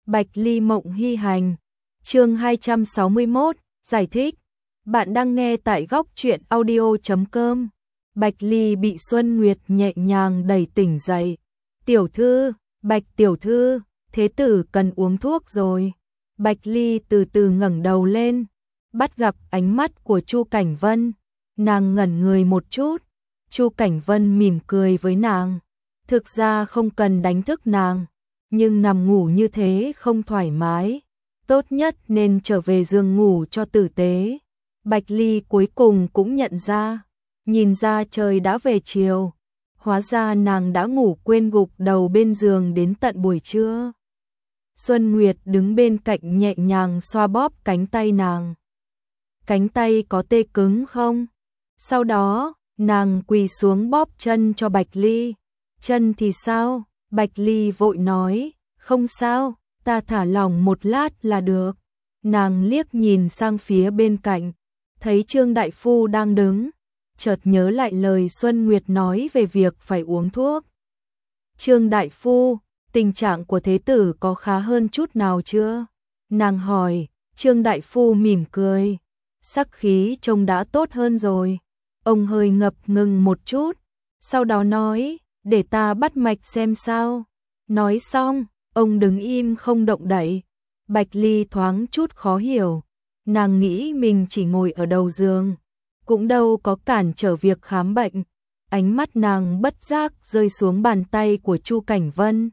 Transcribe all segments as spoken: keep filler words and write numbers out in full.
Bạch Ly Mộng Hy Hành. Chương hai trăm sáu mươi mốt, giải thích. Bạn đang nghe tại góc truyện audio chấm com. Bạch Ly bị Xuân Nguyệt nhẹ nhàng đẩy tỉnh dậy. "Tiểu thư, Bạch tiểu thư, thế tử cần uống thuốc rồi." Bạch Ly từ từ ngẩng đầu lên, bắt gặp ánh mắt của Chu Cảnh Vân. Nàng ngẩn người một chút. Chu Cảnh Vân mỉm cười với nàng. Thực ra không cần đánh thức nàng, nhưng nằm ngủ như thế không thoải mái. Tốt nhất nên trở về giường ngủ cho tử tế. Bạch Ly cuối cùng cũng nhận ra, nhìn ra trời đã về chiều. Hóa ra nàng đã ngủ quên gục đầu bên giường đến tận buổi trưa. Xuân Nguyệt đứng bên cạnh nhẹ nhàng xoa bóp cánh tay nàng. "Cánh tay có tê cứng không?" Sau đó, nàng quỳ xuống bóp chân cho Bạch Ly. "Chân thì sao?" Bạch Ly vội nói, "Không sao, ta thả lỏng một lát là được." Nàng liếc nhìn sang phía bên cạnh, thấy Trương đại phu đang đứng, chợt nhớ lại lời Xuân Nguyệt nói về việc phải uống thuốc. "Trương đại phu, tình trạng của thế tử có khá hơn chút nào chưa?" Nàng hỏi. Trương đại phu mỉm cười, sắc khí trông đã tốt hơn rồi. Ông hơi ngập ngừng một chút, sau đó nói, "Để ta bắt mạch xem sao." Nói xong, ông đứng im không động đậy. Bạch Ly thoáng chút khó hiểu, nàng nghĩ mình chỉ ngồi ở đầu giường, cũng đâu có cản trở việc khám bệnh. Ánh mắt nàng bất giác rơi xuống bàn tay của Chu Cảnh Vân.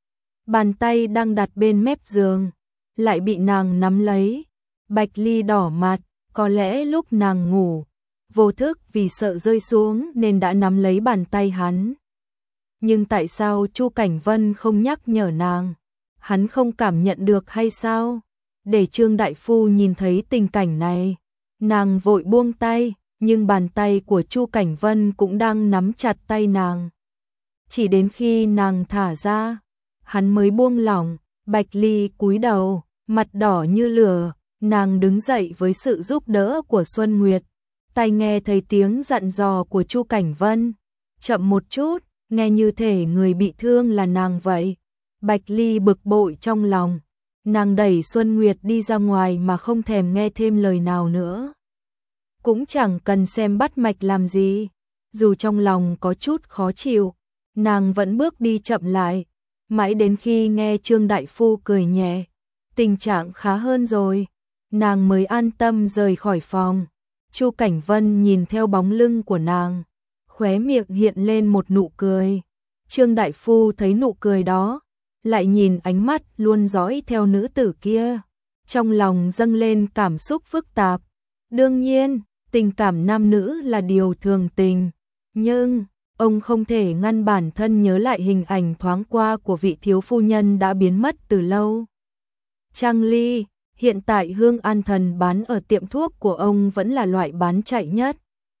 Bàn tay đang đặt bên mép giường, lại bị nàng nắm lấy. Bạch Ly đỏ mặt, có lẽ lúc nàng ngủ, vô thức vì sợ rơi xuống nên đã nắm lấy bàn tay hắn. Nhưng tại sao Chu Cảnh Vân không nhắc nhở nàng? Hắn không cảm nhận được hay sao? Để Trương đại phu nhìn thấy tình cảnh này, nàng vội buông tay, nhưng bàn tay của Chu Cảnh Vân cũng đang nắm chặt tay nàng. Chỉ đến khi nàng thả ra, hắn mới buông lỏng. Bạch Ly cúi đầu, mặt đỏ như lửa, nàng đứng dậy với sự giúp đỡ của Xuân Nguyệt. Tai nghe thấy tiếng dặn dò của Chu Cảnh Vân, "Chậm một chút." Nghe như thể người bị thương là nàng vậy. Bạch Ly bực bội trong lòng, nàng đẩy Xuân Nguyệt đi ra ngoài mà không thèm nghe thêm lời nào nữa. Cũng chẳng cần xem bắt mạch làm gì. Dù trong lòng có chút khó chịu, nàng vẫn bước đi chậm lại, mãi đến khi nghe Trương đại phu cười nhẹ, "Tình trạng khá hơn rồi." Nàng mới an tâm rời khỏi phòng. Chu Cảnh Vân nhìn theo bóng lưng của nàng, khóe miệng hiện lên một nụ cười. Trương đại phu thấy nụ cười đó, lại nhìn ánh mắt luôn dõi theo nữ tử kia, trong lòng dâng lên cảm xúc phức tạp. Đương nhiên, tình cảm nam nữ là điều thường tình, nhưng ông không thể ngăn bản thân nhớ lại hình ảnh thoáng qua của vị thiếu phu nhân đã biến mất từ lâu. Trang Ly, hiện tại hương an thần bán ở tiệm thuốc của ông vẫn là loại bán chạy nhất.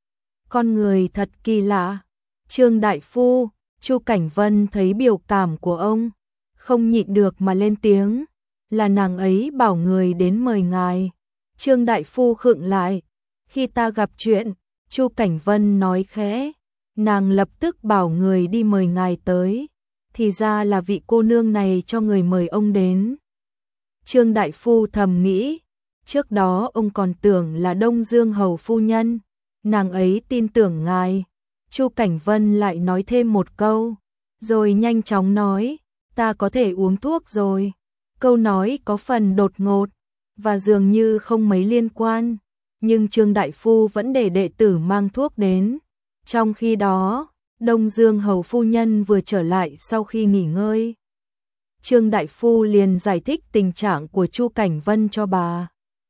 Con người thật kỳ lạ. Trương đại phu, Chu Cảnh Vân thấy biểu cảm của ông, không nhịn được mà lên tiếng, "Là nàng ấy bảo người đến mời ngài." Trương đại phu khựng lại. "Khi ta gặp chuyện," Chu Cảnh Vân nói khẽ, "nàng lập tức bảo người đi mời ngài tới. Thì ra là vị cô nương này cho người mời ông đến." Trương đại phu thầm nghĩ, trước đó ông còn tưởng là Đông Dương hầu phu nhân, nàng ấy tin tưởng ngài. Chu Cảnh Vân lại nói thêm một câu, rồi nhanh chóng nói, "Ta có thể uống thuốc rồi." Câu nói có phần đột ngột và dường như không mấy liên quan, nhưng Trương đại phu vẫn để đệ tử mang thuốc đến. Trong khi đó, Đông Dương hầu phu nhân vừa trở lại sau khi nghỉ ngơi. Trương đại phu liền giải thích tình trạng của Chu Cảnh Vân cho bà,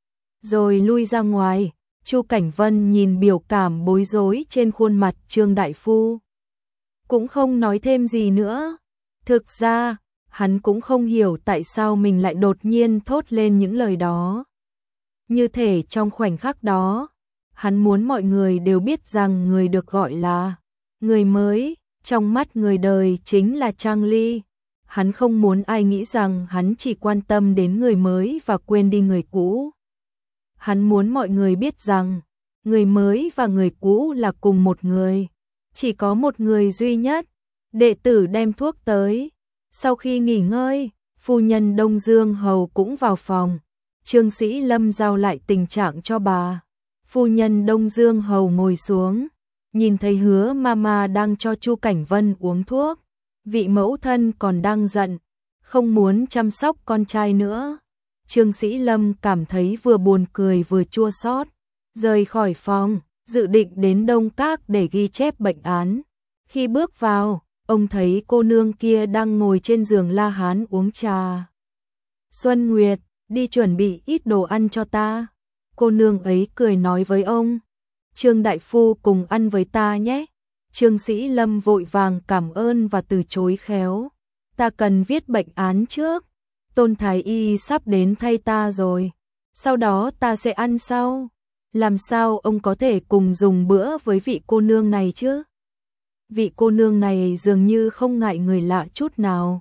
rồi lui ra ngoài. Chu Cảnh Vân nhìn biểu cảm bối rối trên khuôn mặt Trương đại phu, cũng không nói thêm gì nữa. Thực ra, hắn cũng không hiểu tại sao mình lại đột nhiên thốt lên những lời đó. Như thể trong khoảnh khắc đó, hắn muốn mọi người đều biết rằng người được gọi là người mới, trong mắt người đời chính là Trang Ly. Hắn không muốn ai nghĩ rằng hắn chỉ quan tâm đến người mới và quên đi người cũ. Hắn muốn mọi người biết rằng, người mới và người cũ là cùng một người, chỉ có một người duy nhất. Đệ tử đem thuốc tới, sau khi nghỉ ngơi, Phu nhân Đông Dương Hầu cũng vào phòng. Trương Sĩ Lâm giao lại tình trạng cho bà. Phu nhân Đông Dương Hầu ngồi xuống, nhìn thấy Hứa Mama đang cho Chu Cảnh Vân uống thuốc. Vị mẫu thân còn đang giận, không muốn chăm sóc con trai nữa. Trương Sĩ Lâm cảm thấy vừa buồn cười vừa chua xót, rời khỏi phòng, dự định đến Đông Các để ghi chép bệnh án. Khi bước vào, ông thấy cô nương kia đang ngồi trên giường La Hán uống trà. Xuân Nguyệt, đi chuẩn bị ít đồ ăn cho ta. Cô nương ấy cười nói với ông. Trương đại phu cùng ăn với ta nhé. Trương Sĩ Lâm vội vàng cảm ơn và từ chối khéo. Ta cần viết bệnh án trước. Tôn Thái Y sắp đến thay ta rồi. Sau đó ta sẽ ăn sau. Làm sao ông có thể cùng dùng bữa với vị cô nương này chứ? Vị cô nương này dường như không ngại người lạ chút nào.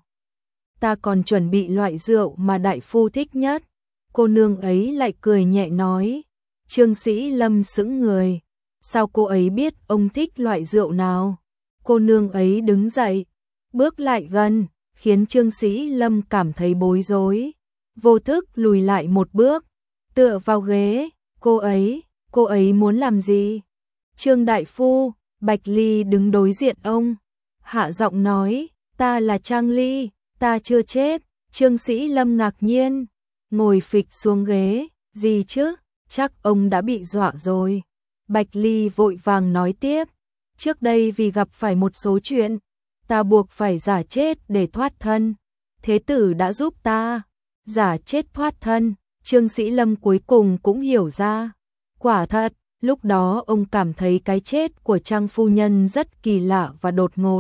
Ta còn chuẩn bị loại rượu mà đại phu thích nhất. Cô nương ấy lại cười nhẹ nói. Trương Sĩ Lâm sững người. Sao cô ấy biết ông thích loại rượu nào? Cô nương ấy đứng dậy, bước lại gần, khiến Trương Sĩ Lâm cảm thấy bối rối. Vô thức lùi lại một bước, tựa vào ghế. Cô ấy, cô ấy muốn làm gì? Trương đại phu, Bạch Ly đứng đối diện ông, hạ giọng nói, ta là Trang Ly, ta chưa chết. Trương Sĩ Lâm ngạc nhiên, ngồi phịch xuống ghế, gì chứ, chắc ông đã bị dọa rồi. Bạch Ly vội vàng nói tiếp, trước đây vì gặp phải một số chuyện, ta buộc phải giả chết để thoát thân. Thế tử đã giúp ta, giả chết thoát thân. Trương Sĩ Lâm cuối cùng cũng hiểu ra. Quả thật, lúc đó ông cảm thấy cái chết của Trang phu nhân rất kỳ lạ và đột ngột.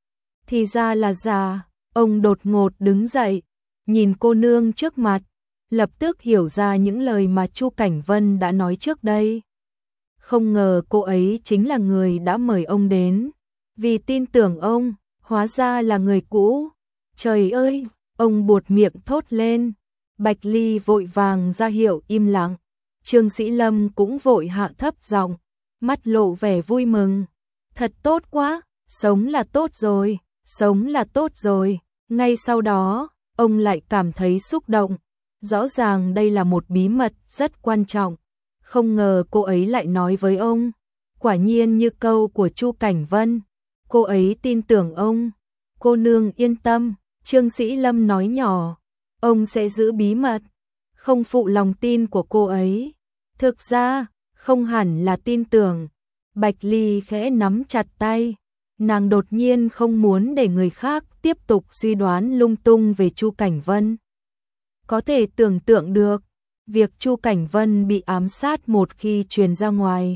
Thì ra là giả, ông đột ngột đứng dậy, nhìn cô nương trước mặt, lập tức hiểu ra những lời mà Chu Cảnh Vân đã nói trước đây. Không ngờ cô ấy chính là người đã mời ông đến. Vì tin tưởng ông, hóa ra là người cũ. Trời ơi, ông buột miệng thốt lên. Bạch Ly vội vàng ra hiệu im lặng. Trương Sĩ Lâm cũng vội hạ thấp giọng, mắt lộ vẻ vui mừng. Thật tốt quá, sống là tốt rồi, sống là tốt rồi. Ngay sau đó, ông lại cảm thấy xúc động. Rõ ràng đây là một bí mật rất quan trọng. Không ngờ cô ấy lại nói với ông. Quả nhiên như câu của Chu Cảnh Vân. Cô ấy tin tưởng ông. Cô nương yên tâm, Trương Sĩ Lâm nói nhỏ. Ông sẽ giữ bí mật, không phụ lòng tin của cô ấy. Thực ra, không hẳn là tin tưởng. Bạch Ly khẽ nắm chặt tay. Nàng đột nhiên không muốn để người khác tiếp tục suy đoán lung tung về Chu Cảnh Vân. Có thể tưởng tượng được, việc Chu Cảnh Vân bị ám sát một khi truyền ra ngoài,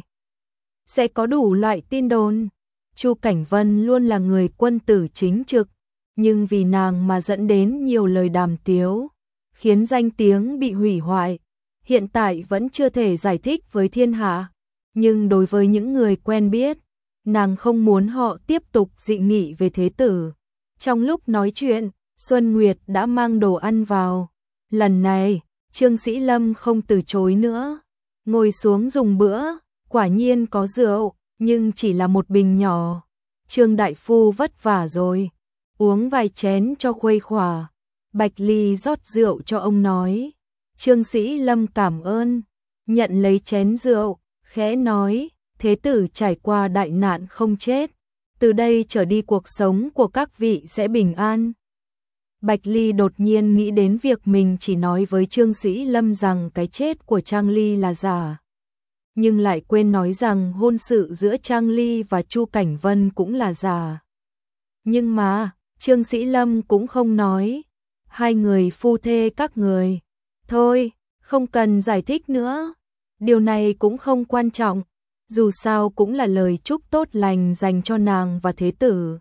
sẽ có đủ loại tin đồn. Chu Cảnh Vân luôn là người quân tử chính trực, nhưng vì nàng mà dẫn đến nhiều lời đàm tiếu, khiến danh tiếng bị hủy hoại. Hiện tại vẫn chưa thể giải thích với thiên hạ, nhưng đối với những người quen biết, nàng không muốn họ tiếp tục dị nghị về thế tử. Trong lúc nói chuyện, Xuân Nguyệt đã mang đồ ăn vào. Lần này, Trương Sĩ Lâm không từ chối nữa, ngồi xuống dùng bữa, quả nhiên có rượu, nhưng chỉ là một bình nhỏ. Trương đại phu vất vả rồi, uống vài chén cho khuây khỏa. Bạch Ly rót rượu cho ông nói. Trương Sĩ Lâm cảm ơn, nhận lấy chén rượu, khẽ nói, thế tử trải qua đại nạn không chết, từ đây trở đi cuộc sống của các vị sẽ bình an. Bạch Ly đột nhiên nghĩ đến việc mình chỉ nói với Trương Sĩ Lâm rằng cái chết của Trang Ly là giả, nhưng lại quên nói rằng hôn sự giữa Trang Ly và Chu Cảnh Vân cũng là giả. Nhưng mà, Trương Sĩ Lâm cũng không nói, hai người phu thê các người. Thôi, không cần giải thích nữa, điều này cũng không quan trọng, dù sao cũng là lời chúc tốt lành dành cho nàng và thế tử.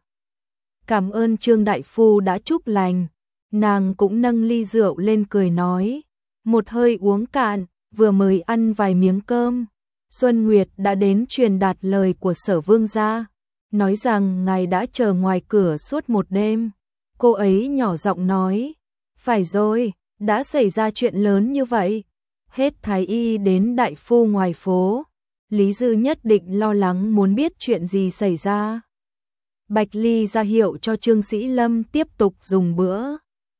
Cảm ơn Trương đại phu đã chúc lành. Nàng cũng nâng ly rượu lên cười nói, một hơi uống cạn, vừa mới ăn vài miếng cơm. Xuân Nguyệt đã đến truyền đạt lời của Sở Vương gia, nói rằng ngài đã chờ ngoài cửa suốt một đêm. Cô ấy nhỏ giọng nói, phải rồi, đã xảy ra chuyện lớn như vậy. Hết thái y đến đại phu ngoài phố, Lý Dư nhất định lo lắng muốn biết chuyện gì xảy ra. Bạch Ly ra hiệu cho Trương Sĩ Lâm tiếp tục dùng bữa.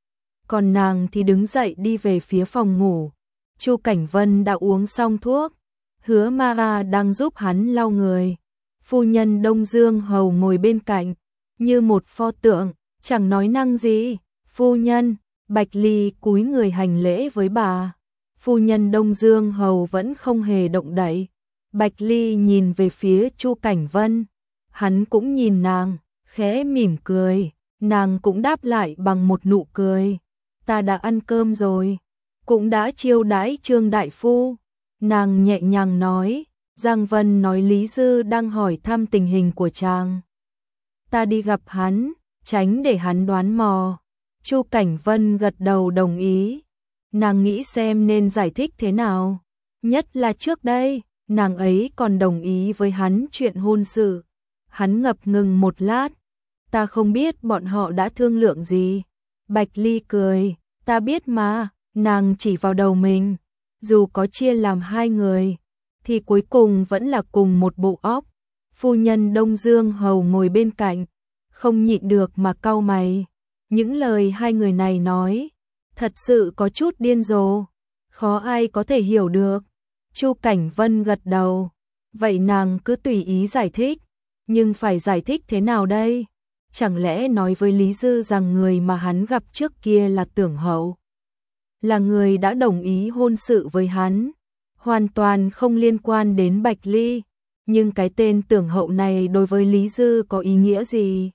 còn nàng thì đứng dậy đi về phía phòng ngủ. Chu Cảnh Vân đã uống xong thuốc, Hứa Mara đang giúp hắn lau người. Phu nhân Đông Dương Hầu ngồi bên cạnh, như một pho tượng, chẳng nói năng gì. Phu nhân, Bạch Ly cúi người hành lễ với bà. Phu nhân Đông Dương Hầu vẫn không hề động đậy. Bạch Ly nhìn về phía Chu Cảnh Vân, hắn cũng nhìn nàng, khẽ mỉm cười, nàng cũng đáp lại bằng một nụ cười. Ta đã ăn cơm rồi, cũng đã chiêu đãi Trương đại phu. Nàng nhẹ nhàng nói. Giang Vân nói Lý Dư đang hỏi thăm tình hình của chàng. Ta đi gặp hắn, tránh để hắn đoán mò. Chu Cảnh Vân gật đầu đồng ý. Nàng nghĩ xem nên giải thích thế nào. Nhất là trước đây, nàng ấy còn đồng ý với hắn chuyện hôn sự. Hắn ngập ngừng một lát. Ta không biết bọn họ đã thương lượng gì. Bạch Ly cười. Ta biết mà, nàng chỉ vào đầu mình. Dù có chia làm hai người, thì cuối cùng vẫn là cùng một bộ óc. Phu nhân Đông Dương Hầu ngồi bên cạnh, không nhịn được mà cau mày. Những lời hai người này nói, thật sự có chút điên rồ, khó ai có thể hiểu được. Chu Cảnh Vân gật đầu, vậy nàng cứ tùy ý giải thích, nhưng phải giải thích thế nào đây? Chẳng lẽ nói với Lý Dư rằng người mà hắn gặp trước kia là Tưởng Hậu, là người đã đồng ý hôn sự với hắn, hoàn toàn không liên quan đến Bạch Ly, nhưng cái tên Tưởng Hậu này đối với Lý Dư có ý nghĩa gì?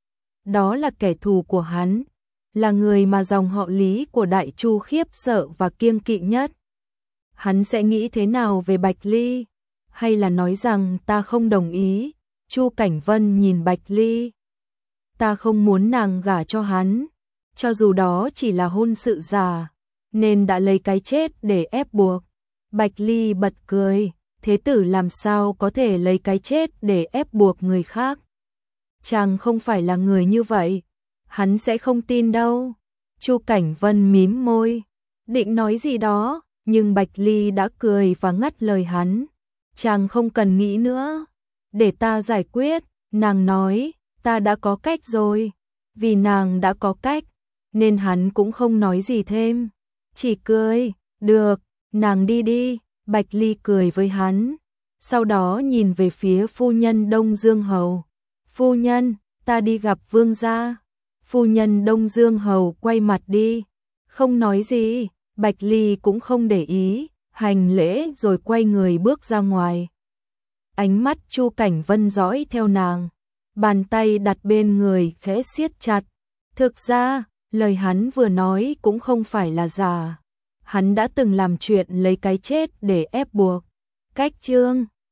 Đó là kẻ thù của hắn, là người mà dòng họ Lý của Đại Chu khiếp sợ và kiêng kỵ nhất. Hắn sẽ nghĩ thế nào về Bạch Ly? Hay là nói rằng ta không đồng ý? Chu Cảnh Vân nhìn Bạch Ly. Ta không muốn nàng gả cho hắn, cho dù đó chỉ là hôn sự giả, nên đã lấy cái chết để ép buộc. Bạch Ly bật cười, thế tử làm sao có thể lấy cái chết để ép buộc người khác? Chàng không phải là người như vậy, hắn sẽ không tin đâu. Chu Cảnh Vân mím môi, định nói gì đó, nhưng Bạch Ly đã cười và ngắt lời hắn. Chàng không cần nghĩ nữa, để ta giải quyết. Nàng nói, ta đã có cách rồi. Vì nàng đã có cách, nên hắn cũng không nói gì thêm, chỉ cười. Được, nàng đi đi. Bạch Ly cười với hắn, sau đó nhìn về phía phu nhân Đông Dương Hầu. Phu nhân, ta đi gặp vương gia. Phu nhân Đông Dương Hầu quay mặt đi, không nói gì. Bạch Ly cũng không để ý, hành lễ rồi quay người bước ra ngoài. Ánh mắt Chu Cảnh Vân dõi theo nàng, bàn tay đặt bên người khẽ siết chặt. Thực ra, lời hắn vừa nói cũng không phải là giả. Hắn đã từng làm chuyện lấy cái chết để ép buộc. Cách chương